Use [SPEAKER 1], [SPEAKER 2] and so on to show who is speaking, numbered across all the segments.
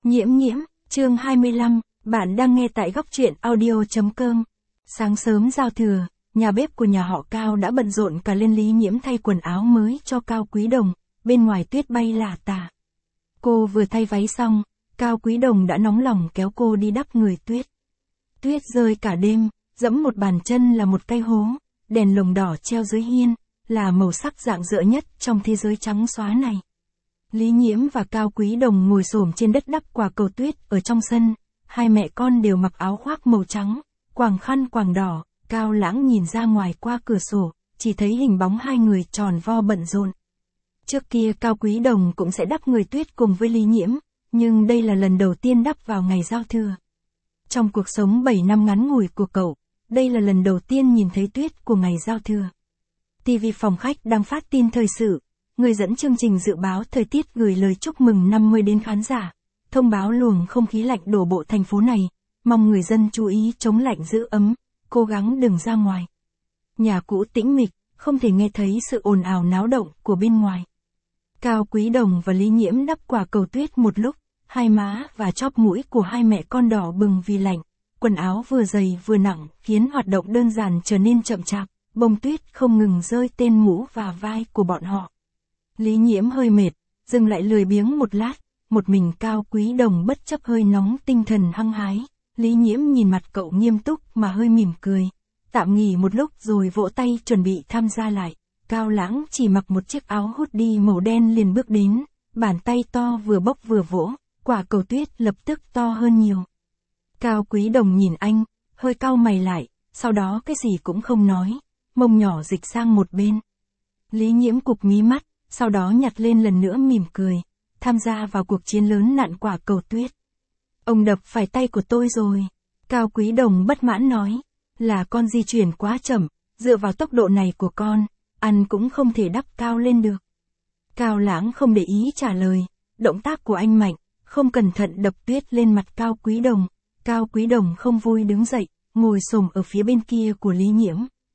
[SPEAKER 1] Nhiễm nhiễm, chương 25, bạn đang nghe tại góc truyện audio.com. Sáng sớm giao thừa, nhà bếp của nhà họ Cao đã bận rộn cả lên Lý Nhiễm thay quần áo mới cho Cao Quý Đồng, bên ngoài tuyết bay lả tả. Cô vừa thay váy xong, Cao Quý Đồng đã nóng lòng kéo cô đi đắp người tuyết. Tuyết rơi cả đêm, dẫm một bàn chân là một cái hố, đèn lồng đỏ treo dưới hiên, là màu sắc rạng rỡ nhất trong thế giới trắng xóa này. Lý Nhiễm và Cao Quý Đồng ngồi xổm trên đất đắp quả cầu tuyết ở trong sân, hai mẹ con đều mặc áo khoác màu trắng, quàng khăn quàng đỏ, Cao Lãng nhìn ra ngoài qua cửa sổ, chỉ thấy hình bóng hai người tròn vo bận rộn. Trước kia Cao Quý Đồng cũng sẽ đắp người tuyết cùng với Lý Nhiễm, nhưng đây là lần đầu tiên đắp vào ngày giao thừa. Trong cuộc sống 7 năm ngắn ngủi của cậu, đây là lần đầu tiên nhìn thấy tuyết của ngày giao thừa. TV phòng khách đang phát tin thời sự. Người dẫn chương trình dự báo thời tiết gửi lời chúc mừng năm mới đến khán giả, thông báo luồng không khí lạnh đổ bộ thành phố này, mong người dân chú ý chống lạnh giữ ấm, cố gắng đừng ra ngoài. Nhà cũ tĩnh mịch, không thể nghe thấy sự ồn ào náo động của bên ngoài. Cao Quý Đồng và Lý Nhiễm đắp quả cầu tuyết một lúc, hai má và chóp mũi của hai mẹ con đỏ bừng vì lạnh, quần áo vừa dày vừa nặng khiến hoạt động đơn giản trở nên chậm chạp, bông tuyết không ngừng rơi tên mũ và vai của bọn họ. Lý Nhiễm hơi mệt, dừng lại lười biếng một lát, một mình Cao Quý Đồng bất chấp hơi nóng tinh thần hăng hái. Lý Nhiễm nhìn mặt cậu nghiêm túc mà hơi mỉm cười, tạm nghỉ một lúc rồi vỗ tay chuẩn bị tham gia lại. Cao Lãng chỉ mặc một chiếc áo hoodie màu đen liền bước đến, bàn tay to vừa bốc vừa vỗ, quả cầu tuyết lập tức to hơn nhiều. Cao Quý Đồng nhìn anh, hơi cau mày lại, sau đó cái gì cũng không nói, mông nhỏ dịch sang một bên. Lý Nhiễm cụp mí mắt, sau đó nhặt lên lần nữa mỉm cười, tham gia vào cuộc chiến lớn nặn quả cầu tuyết. Ông đập phải tay của tôi rồi. Cao Quý Đồng bất mãn nói, là con di chuyển quá chậm, dựa vào tốc độ này của con, ăn cũng không thể đắp cao lên được. Cao Lãng không để ý trả lời, động tác của anh mạnh, không cẩn thận đập tuyết lên mặt Cao Quý Đồng. Cao Quý Đồng không vui đứng dậy, ngồi xổm ở phía bên kia của Lý Nhiễm.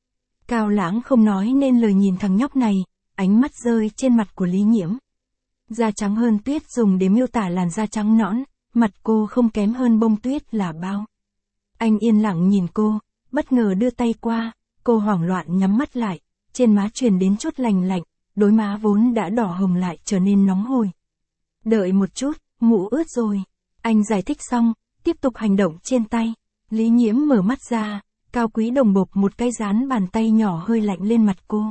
[SPEAKER 1] Cao Lãng không nói nên lời nhìn thằng nhóc này, ánh mắt rơi trên mặt của Lý Nhiễm. Da trắng hơn tuyết dùng để miêu tả làn da trắng nõn, mặt cô không kém hơn bông tuyết là bao. Anh yên lặng nhìn cô, bất ngờ đưa tay qua, cô hoảng loạn nhắm mắt lại, trên má truyền đến chút lành lạnh, đôi má vốn đã đỏ hồng lại trở nên nóng hổi. Đợi một chút, mũ ướt rồi. Anh giải thích xong, tiếp tục hành động trên tay. Lý Nhiễm mở mắt ra, Cao Quý Đồng bộp một cái dán bàn tay nhỏ hơi lạnh lên mặt cô.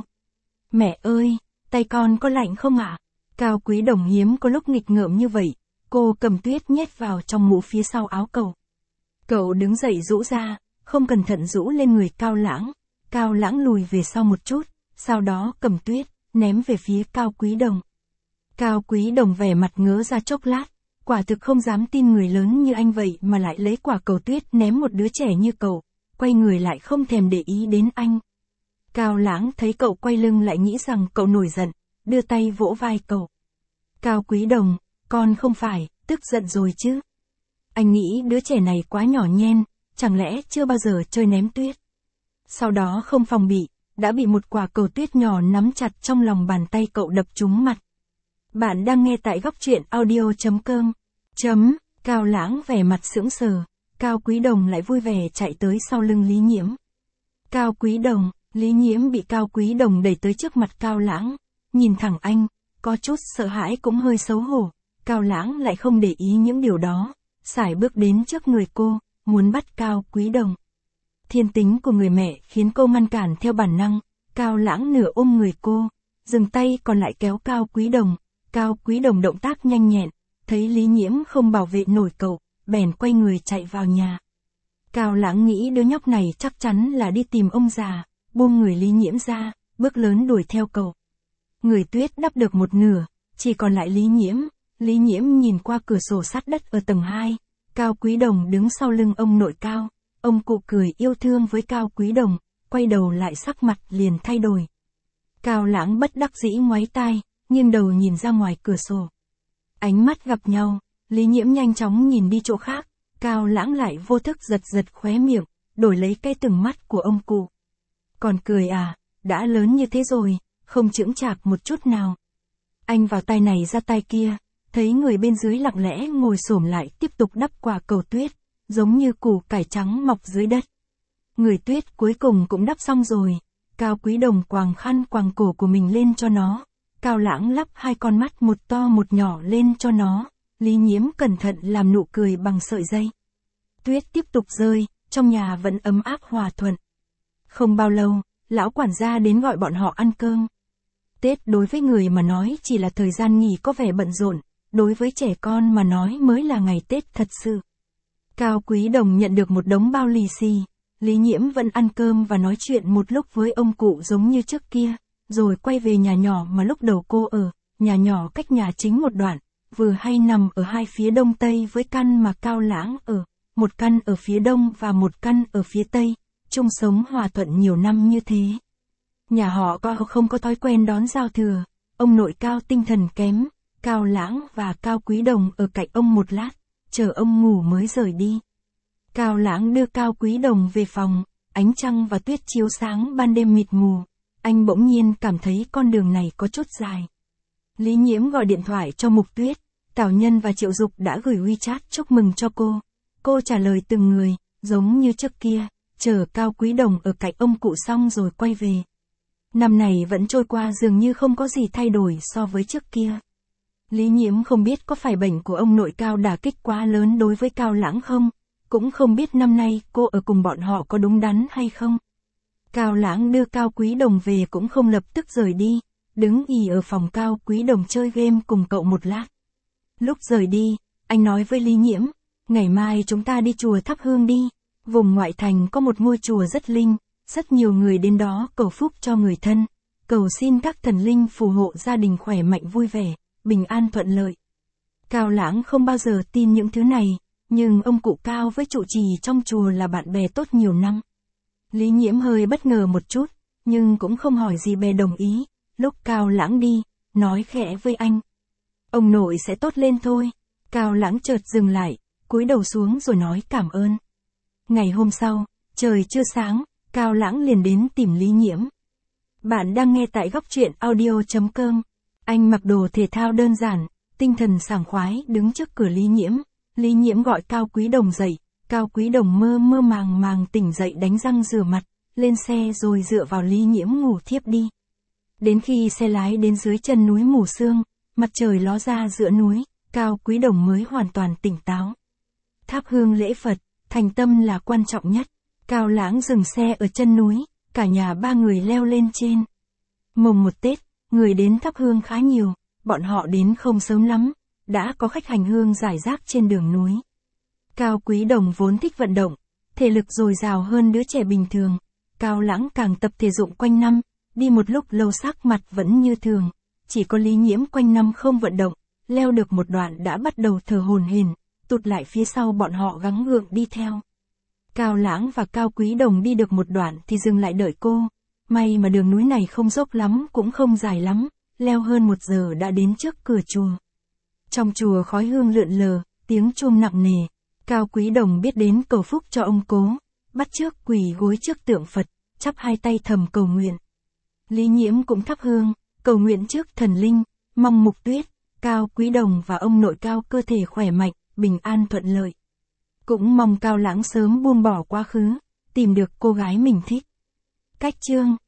[SPEAKER 1] Mẹ ơi, tay con có lạnh không ạ? Cao Quý Đồng hiếm có lúc nghịch ngợm như vậy, cô cầm tuyết nhét vào trong mũ phía sau áo cậu. Cậu đứng dậy rũ ra, không cẩn thận rũ lên người Cao Lãng. Cao Lãng lùi về sau một chút, sau đó cầm tuyết, ném về phía Cao Quý Đồng. Cao Quý Đồng vẻ mặt ngớ ra chốc lát, quả thực không dám tin người lớn như anh vậy mà lại lấy quả cầu tuyết ném một đứa trẻ như cậu, quay người lại không thèm để ý đến anh. Cao Lãng thấy cậu quay lưng lại nghĩ rằng cậu nổi giận, đưa tay vỗ vai cậu. Cao Quý Đồng, con không phải, tức giận rồi chứ. Anh nghĩ đứa trẻ này quá nhỏ nhen, chẳng lẽ chưa bao giờ chơi ném tuyết. Sau đó không phòng bị, đã bị một quả cầu tuyết nhỏ nắm chặt trong lòng bàn tay cậu đập trúng mặt. Bạn đang nghe tại góc truyện audio.com. Cao Lãng vẻ mặt sững sờ, Cao Quý Đồng lại vui vẻ chạy tới sau lưng Lý Nhiễm. Cao Quý Đồng, Lý Nhiễm bị Cao Quý Đồng đẩy tới trước mặt Cao Lãng, nhìn thẳng anh, có chút sợ hãi cũng hơi xấu hổ. Cao Lãng lại không để ý những điều đó, sải bước đến trước người cô, muốn bắt Cao Quý Đồng. Thiên tính của người mẹ khiến cô ngăn cản theo bản năng, Cao Lãng nửa ôm người cô, dừng tay còn lại kéo Cao Quý Đồng. Cao Quý Đồng động tác nhanh nhẹn, thấy Lý Nhiễm không bảo vệ nổi cậu, bèn quay người chạy vào nhà. Cao Lãng nghĩ đứa nhóc này chắc chắn là đi tìm ông già, buông người Lý Nhiễm ra, bước lớn đuổi theo cậu. Người tuyết đắp được một nửa, chỉ còn lại Lý Nhiễm. Lý Nhiễm nhìn qua cửa sổ sát đất ở tầng 2, Cao Quý Đồng đứng sau lưng ông nội Cao. Ông cụ cười yêu thương với Cao Quý Đồng, quay đầu lại sắc mặt liền thay đổi. Cao Lãng bất đắc dĩ ngoáy tai, nghiêng đầu nhìn ra ngoài cửa sổ. Ánh mắt gặp nhau, Lý Nhiễm nhanh chóng nhìn đi chỗ khác, Cao Lãng lại vô thức giật giật khóe miệng, đổi lấy cái từng mắt của ông cụ. Còn cười à, đã lớn như thế rồi, không chững chạc một chút nào. Anh vào tay này ra tay kia, thấy người bên dưới lặng lẽ ngồi xổm lại tiếp tục đắp quả cầu tuyết, giống như củ cải trắng mọc dưới đất. Người tuyết cuối cùng cũng đắp xong rồi, Cao Quý Đồng quàng khăn quàng cổ của mình lên cho nó, Cao Lãng lắp hai con mắt một to một nhỏ lên cho nó, Lý Nhiễm cẩn thận làm nụ cười bằng sợi dây. Tuyết tiếp tục rơi, trong nhà vẫn ấm áp hòa thuận. Không bao lâu, lão quản gia đến gọi bọn họ ăn cơm. Tết đối với người mà nói chỉ là thời gian nghỉ có vẻ bận rộn, đối với trẻ con mà nói mới là ngày Tết thật sự. Cao Quý Đồng nhận được một đống bao lì xì, Lý Nhiễm vẫn ăn cơm và nói chuyện một lúc với ông cụ giống như trước kia, rồi quay về nhà nhỏ mà lúc đầu cô ở, nhà nhỏ cách nhà chính một đoạn, vừa hay nằm ở hai phía đông tây với căn mà Cao Lãng ở, một căn ở phía đông và một căn ở phía tây, chung sống hòa thuận nhiều năm như thế. Nhà họ không có thói quen đón giao thừa, ông nội Cao tinh thần kém, Cao Lãng và Cao Quý Đồng ở cạnh ông một lát, chờ ông ngủ mới rời đi. Cao Lãng đưa Cao Quý Đồng về phòng, ánh trăng và tuyết chiếu sáng ban đêm mịt mù, anh bỗng nhiên cảm thấy con đường này có chút dài. Lý Nhiễm gọi điện thoại cho Mục Tuyết, Tào Nhân và Triệu Dục đã gửi WeChat chúc mừng cho cô trả lời từng người, giống như trước kia, chờ Cao Quý Đồng ở cạnh ông cụ xong rồi quay về. Năm này vẫn trôi qua dường như không có gì thay đổi so với trước kia. Lý Nhiễm không biết có phải bệnh của ông nội Cao đả kích quá lớn đối với Cao Lãng không, cũng không biết năm nay cô ở cùng bọn họ có đúng đắn hay không. Cao Lãng đưa Cao Quý Đồng về cũng không lập tức rời đi, đứng ì ở phòng Cao Quý Đồng chơi game cùng cậu một lát. Lúc rời đi, anh nói với Lý Nhiễm, ngày mai chúng ta đi chùa thắp hương đi, vùng ngoại thành có một ngôi chùa rất linh, rất nhiều người đến đó cầu phúc cho người thân, cầu xin các thần linh phù hộ gia đình khỏe mạnh vui vẻ, bình an thuận lợi. Cao Lãng không bao giờ tin những thứ này, nhưng ông cụ Cao với trụ trì trong chùa là bạn bè tốt nhiều năm. Lý Nhiễm hơi bất ngờ một chút, nhưng cũng không hỏi gì bè đồng ý, lúc Cao Lãng đi, nói khẽ với anh. Ông nội sẽ tốt lên thôi. Cao Lãng chợt dừng lại, cúi đầu xuống rồi nói cảm ơn. Ngày hôm sau, trời chưa sáng, Cao Lãng liền đến tìm Lý Nhiễm. Bạn đang nghe tại góc truyện audio.com. Anh mặc đồ thể thao đơn giản, tinh thần sảng khoái đứng trước cửa Lý Nhiễm. Lý Nhiễm gọi Cao Quý Đồng dậy, Cao Quý Đồng mơ mơ màng màng tỉnh dậy đánh răng rửa mặt, lên xe rồi dựa vào Lý Nhiễm ngủ thiếp đi. Đến khi xe lái đến dưới chân núi Mù Sương, mặt trời ló ra giữa núi, Cao Quý Đồng mới hoàn toàn tỉnh táo. Thắp hương lễ Phật, thành tâm là quan trọng nhất. Cao Lãng dừng xe ở chân núi, cả nhà ba người leo lên trên. Mồng 1 Tết, người đến thắp hương khá nhiều, bọn họ đến không sớm lắm, đã có khách hành hương rải rác trên đường núi. Cao Quý Đồng vốn thích vận động, thể lực dồi dào hơn đứa trẻ bình thường. Cao Lãng càng tập thể dục quanh năm, đi một lúc lâu sắc mặt vẫn như thường. Chỉ có Lý Nhiễm quanh năm không vận động, leo được một đoạn đã bắt đầu thở hổn hển, tụt lại phía sau bọn họ gắng gượng đi theo. Cao Lãng và Cao Quý Đồng đi được một đoạn thì dừng lại đợi cô. May mà đường núi này không dốc lắm cũng không dài lắm, leo hơn 1 giờ đã đến trước cửa chùa. Trong chùa khói hương lượn lờ, tiếng chuông nặng nề. Cao Quý Đồng biết đến cầu phúc cho ông cố, bắt chước quỳ gối trước tượng Phật, chắp hai tay thầm cầu nguyện. Lý Nhiễm cũng thắp hương, cầu nguyện trước thần linh, mong Mục Tuyết, Cao Quý Đồng và ông nội Cao cơ thể khỏe mạnh, bình an thuận lợi. Cũng mong Cao Lãng sớm buông bỏ quá khứ, tìm được cô gái mình thích. Cách chương